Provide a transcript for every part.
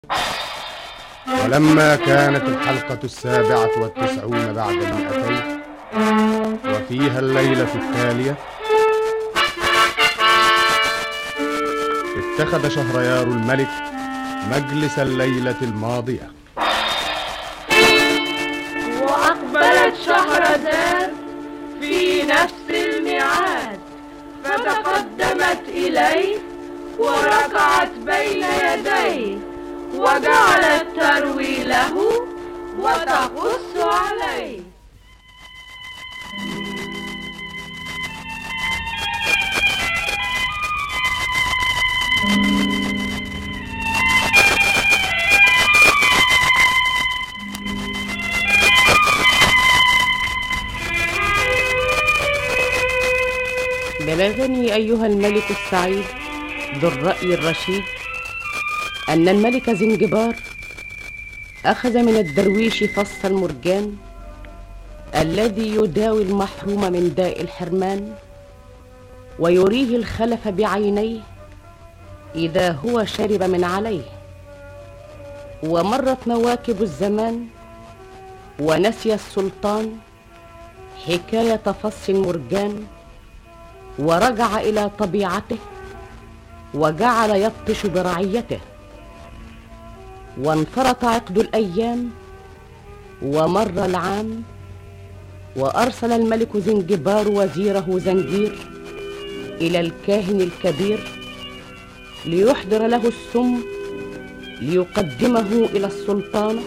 ولما كانت الحلقة 97 بعد 200 وفيها الليلة التالية، اتخذ شهريار الملك مجلس الليلة الماضية، وأقبلت شهرزاد في نفس الميعاد، فتقدمت إليه وركعت بين يديه، وجعلت تروي له وتقص عليه. بلغني أيها الملك السعيد ذو الرأي الرشيد أن الملك زنجبار أخذ من الدرويش فص المرجان الذي يداوي المحروم من داء الحرمان، ويريه الخلف بعينيه إذا هو شرب من عليه. ومرت مواكب الزمان ونسي السلطان حكاية فص المرجان، ورجع إلى طبيعته وجعل يبطش برعيته. وانفرط عقد الأيام ومر العام، وأرسل الملك زنجبار وزيره زنجير إلى الكاهن الكبير ليحضر له السم ليقدمه إلى السلطانة.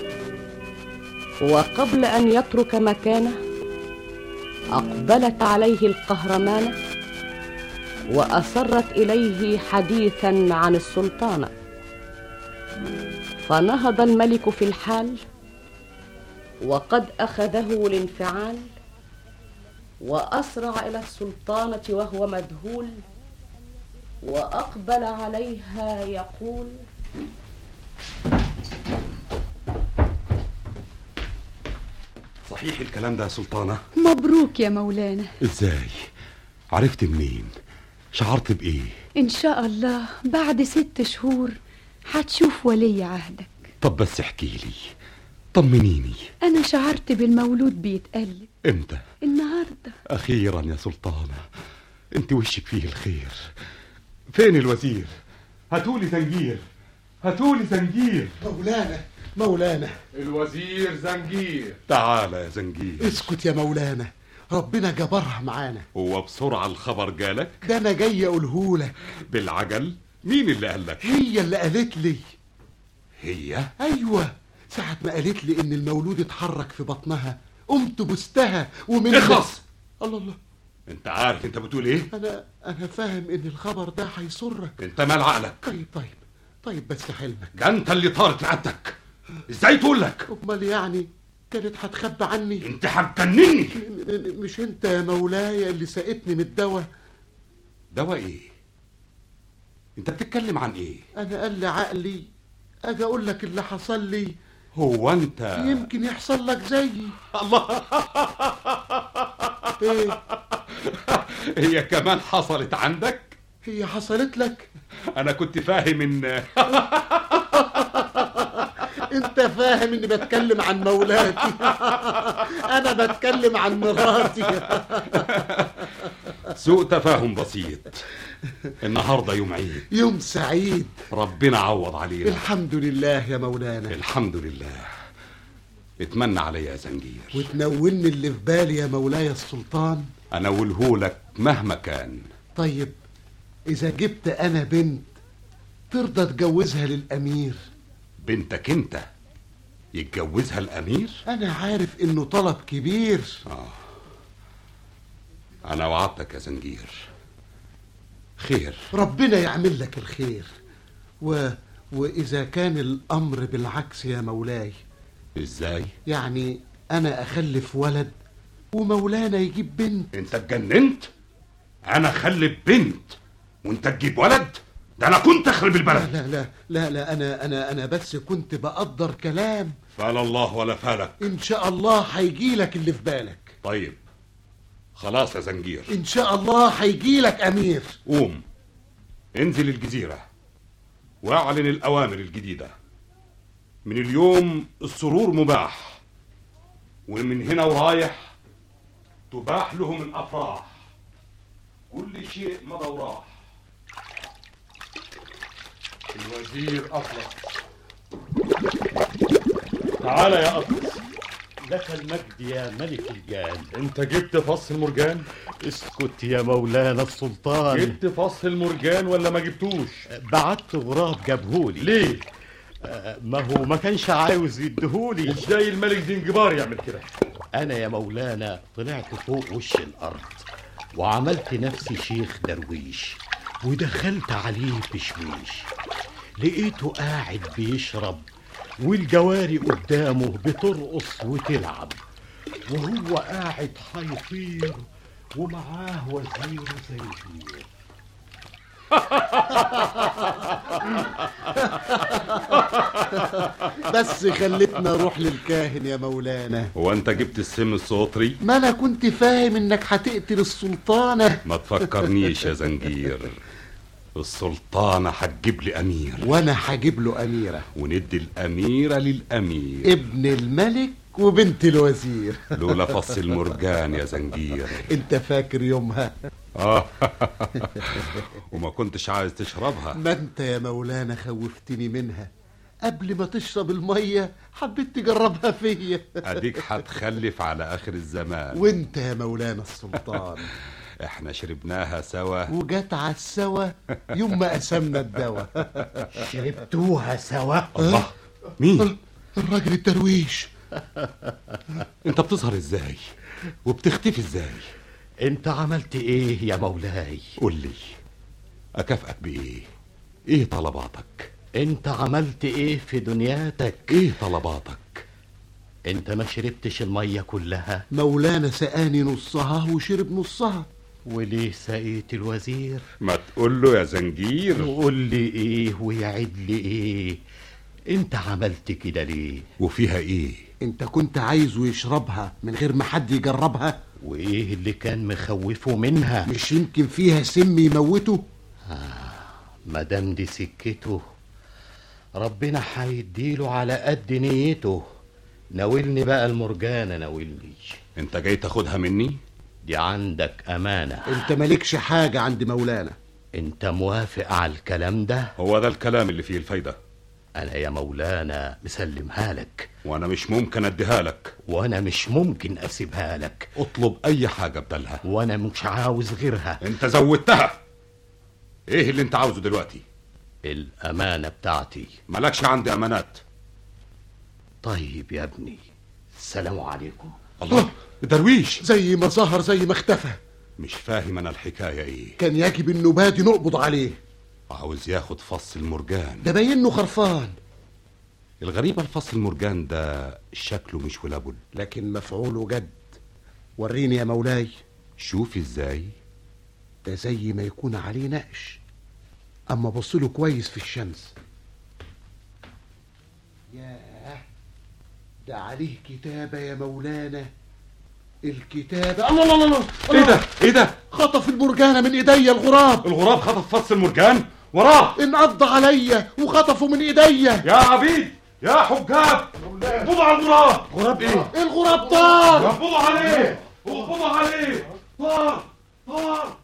وقبل أن يترك مكانه أقبلت عليه القهرمانة وأسرت إليه حديثا عن السلطانة. فنهض الملك في الحال وقد أخذه الانفعال، وأسرع إلى السلطانة وهو مذهول، وأقبل عليها يقول: صحيح الكلام ده يا سلطانة؟ مبروك يا مولانا. ازاي؟ عرفت منين؟ شعرت بإيه؟ إن شاء الله بعد 6 شهور هتشوف ولي عهدك. طب بس احكي لي، طمنيني. أنا شعرت بالمولود بيتقلب. امتى؟ النهاردة. أخيرا يا سلطانة، انت وشك فيه الخير. فين الوزير؟ هاتولي زنجير، هاتولي زنجير. مولانا الوزير زنجير. تعال يا زنجير. اسكت يا مولانا، ربنا جبرها معانا. هو بسرعة الخبر جالك؟ ده انا جاي اقولهولك. بالعجل؟ مين اللي قالك؟ هي اللي قالت لي. هي؟ ايوه، ساعة ما قالت لي ان المولود اتحرك في بطنها قمت بستها ومن اخلص. الله، انت عارف انت بتقول ايه؟ انا فاهم ان الخبر ده هيسرك. انت مال عقلك؟ طيب بس حلمك. ده انت اللي طارت لعبتك. ازاي تقول لك؟ امال يعني كانت هتخبى عني؟ انت هتجنني. مش انت يا مولاي اللي سقتني من الدواء؟ دواء ايه؟ انت بتتكلم عن ايه؟ انا قال لي عقلي اجي اقول لك اللي حصل لي. هو انت يمكن يحصل لك زيي. الله. ايه؟ هي كمان حصلت عندك؟ هي حصلت لك؟ انا كنت فاهم ان انت فاهم اني بتكلم عن مولاتي. انا بتكلم عن مراتي. سوء تفاهم بسيط. النهارده يوم عيد، يوم سعيد، ربنا عوض علينا. الحمد لله يا مولانا. الحمد لله. اتمنى عليا يا زنجير وتنولني اللي في بالي يا مولاي السلطان. انولهولك مهما كان. طيب اذا جبت انا بنت ترضى تجوزها للامير؟ بنتك انت يتجوزها الامير؟ انا عارف انه طلب كبير. انا وعدتك يا زنجير. خير. ربنا يعمل لك الخير. واذا كان الامر بالعكس يا مولاي؟ ازاي يعني انا اخلف ولد ومولانا يجيب بنت؟ انت اتجننت؟ انا اخلف بنت وانت تجيب ولد؟ ده انا كنت اخرب البلد. لا انا بس كنت بقدر كلام. فلا الله ولا فالك. ان شاء الله هيجيلك اللي في بالك. طيب خلاص يا زنجير، ان شاء الله هيجيلك امير. قوم انزل الجزيرة واعلن الاوامر الجديدة. من اليوم السرور مباح، ومن هنا ورايح تباح لهم الأفراح. كل شيء مضى وراح. الوزير أطلس. تعال يا أطلس. لك المجد يا ملك الجان. انت جبت فص المرجان؟ اسكت يا مولانا السلطان. جبت فص المرجان ولا ما جبتوش؟ بعت غراب جابهولي. ليه؟ ما هو ما كانش عاوز يديهولي. ازاي الملك زنجبار يعمل كده؟ انا يا مولانا طلعت فوق وش الارض وعملت نفسي شيخ درويش ودخلت عليه بشويش، لقيته قاعد بيشرب والجواري قدامه بترقص وتلعب، وهو قاعد حيطير ومعاه وزير زنجير. بس خلتنا نروح للكاهن يا مولانا. هو انت جبت السم السوطري؟ ما انا كنت فاهم انك هتقتل السلطانة. ما تفكرنيش يا زنجير، السلطانة هتجيب لي أمير وانا هجيب له أميرة، وندي الأميرة للأمير ابن الملك وبنت الوزير. لولا فص المرجان يا زنجير. انت فاكر يومها؟ وما كنتش عايز تشربها. ما انت يا مولانا خوفتني منها، قبل ما تشرب المية حبيت تجربها فيا. اديك هتخلف على اخر الزمان. وانت يا مولانا السلطان احنا شربناها سوا وجت على السوا يوم ما قسمنا الدواء. شربتوها سوا؟ الله، مين؟ الراجل الدرويش. انت بتظهر ازاي وبتختفي ازاي؟ انت عملت ايه يا مولاي؟ قول لي اكافئك بايه؟ ايه طلباتك؟ انت عملت ايه في دنياتك؟ ايه طلباتك؟ انت ما شربتش المية كلها؟ مولانا سقاني نصها وشرب نصها. وليه سقيت الوزير؟ ما تقول له يا زنجير. وقول لي ايه ويعد لي ايه؟ انت عملت كده ليه؟ وفيها ايه؟ انت كنت عايزه يشربها من غير ما حد يجربها؟ وايه اللي كان مخوفه منها؟ مش يمكن فيها سم يموته؟ مادام دي سكته ربنا هيديله على قد نيته. ناولني بقى المرجانة، ناولني. انت جاي تاخدها مني؟ دي عندك امانة. انت مالكش حاجة عند مولانا. انت موافق على الكلام ده؟ هو ده الكلام اللي فيه الفايدة. انا يا مولانا مسلمها لك، وانا مش ممكن اديها لك، وانا مش ممكن اسيبها لك. اطلب اي حاجة بدلها، وانا مش عاوز غيرها. انت زودتها. ايه اللي انت عاوزه دلوقتي؟ الامانة بتاعتي. مالكش عندي امانات. طيب يا ابني، السلام عليكم. الله، درويش زي ما ظهر زي ما اختفى. مش فاهم انا الحكاية ايه. كان يجب انه بادي نقبض عليه. عاوز ياخد فص المرجان. ده باين انه خرفان. الغريبة الفص المرجان ده شكله مش ولابد، لكن مفعوله جد. وريني يا مولاي. شوف ازاي. ده زي ما يكون عليه نقش، اما بصله كويس في الشمس. ياه، ده عليه كتابة يا مولانا. الكتابة الله الله الله. ايه ده؟ ايه ده؟ خطف المرجانة من ايديا الغراب. الغراب خطف فص المرجان؟ وراه انقض عليا وخطفه من ايديا. يا عبيد يا حجاب، اقبضوا على الغراب. غراب ايه؟ الغراب طار. اقبضوا عليه، اقبضوا عليه. طار طار.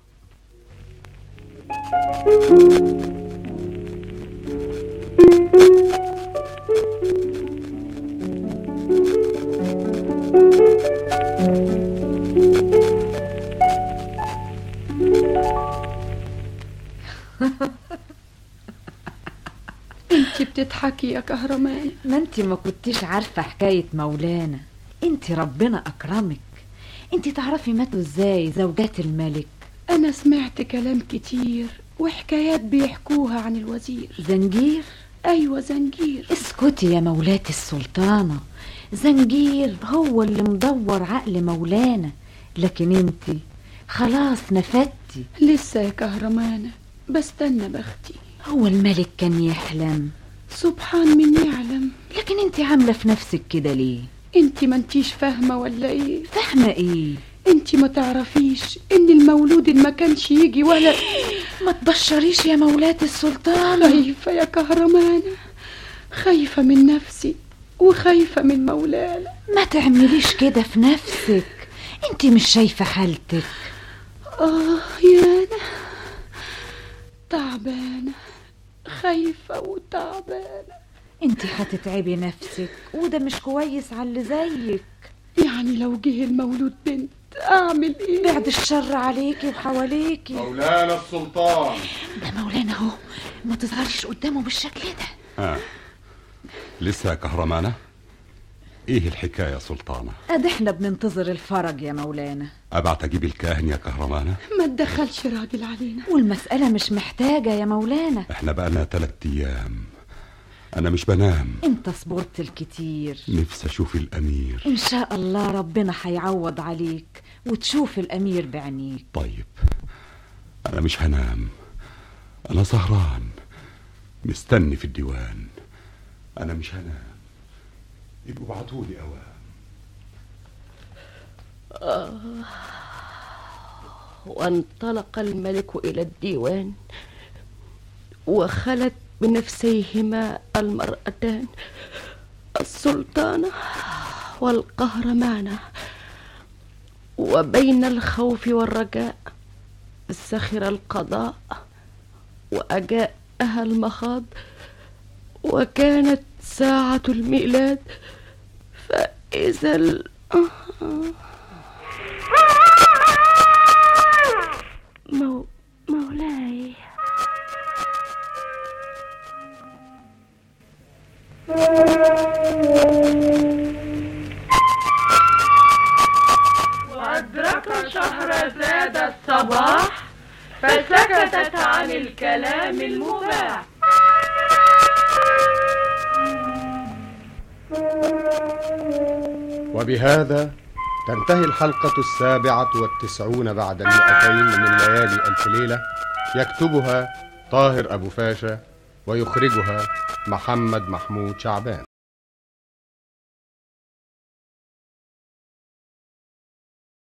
انت بتضحكي يا كهرمان. ما انت ما كنتيش عارفة حكاية مولانا. انت ربنا اكرمك. انت تعرفي ماتوا ازاي زوجات الملك. انا سمعت كلام كتير وحكايات بيحكوها عن الوزير زنجير. ايوه زنجير. اسكتي يا مولاة السلطانة، زنجير هو اللي مدور عقل مولانا، لكن انت خلاص نفدتي. لسه يا كهرمانة بستنى بختي. هو الملك كان يحلم؟ سبحان من يعلم. لكن انت عاملة في نفسك كده ليه؟ انت ما انتيش فاهمة ولا ايه؟ فاهمة ايه؟ انت ما تعرفيش ان المولود ما كانش يجي ولا ما تبشريش يا مولاة السلطان. خايفة يا كهرمانة، خايفة من نفسي وخايفة من مولانا. ما تعمليش كده في نفسك، انت مش شايفة حالتك؟ يانا تعبانة، خايفة وتعبانة. انت هتتعبي نفسك وده مش كويس على اللي زيك. يعني لو جه المولود بنت اعمل ايه؟ بعد الشر عليكي وحواليكي. مولانا السلطان. ده مولانا اهو، ما تظهرش قدامه بالشكل ده. لسه يا كهرمانة؟ ايه الحكاية يا سلطانة؟ ادي احنا بننتظر الفرج يا مولانا. ابعت اجيب الكاهن يا كهرمانة؟ ما تدخلش راجل علينا، والمسألة مش محتاجة يا مولانا. احنا بقالنا 3 ايام، انا مش بنام. انت صبرت الكتير. نفسي اشوف الامير. ان شاء الله ربنا هيعوض عليك وتشوف الامير بعينيك. طيب انا مش هنام، انا سهران مستني في الديوان. انا مش هنام، يبقوا ابعتولي اوام. وانطلق الملك إلى الديوان، وخلت بنفسيهما المرأتان السلطانة والقهرمانة، وبين الخوف والرجاء سخر القضاء وأجاءها المخاض، وكانت ساعة الميلاد، فإذا مولاي. وأدرك شهرزاد الصباح فسكتت عن الكلام المباح. وبهذا تنتهي الحلقة 97 بعد 200 من ليالي ألف ليلة. يكتبها طاهر أبو فاشا ويخرجها محمد محمود شعبان.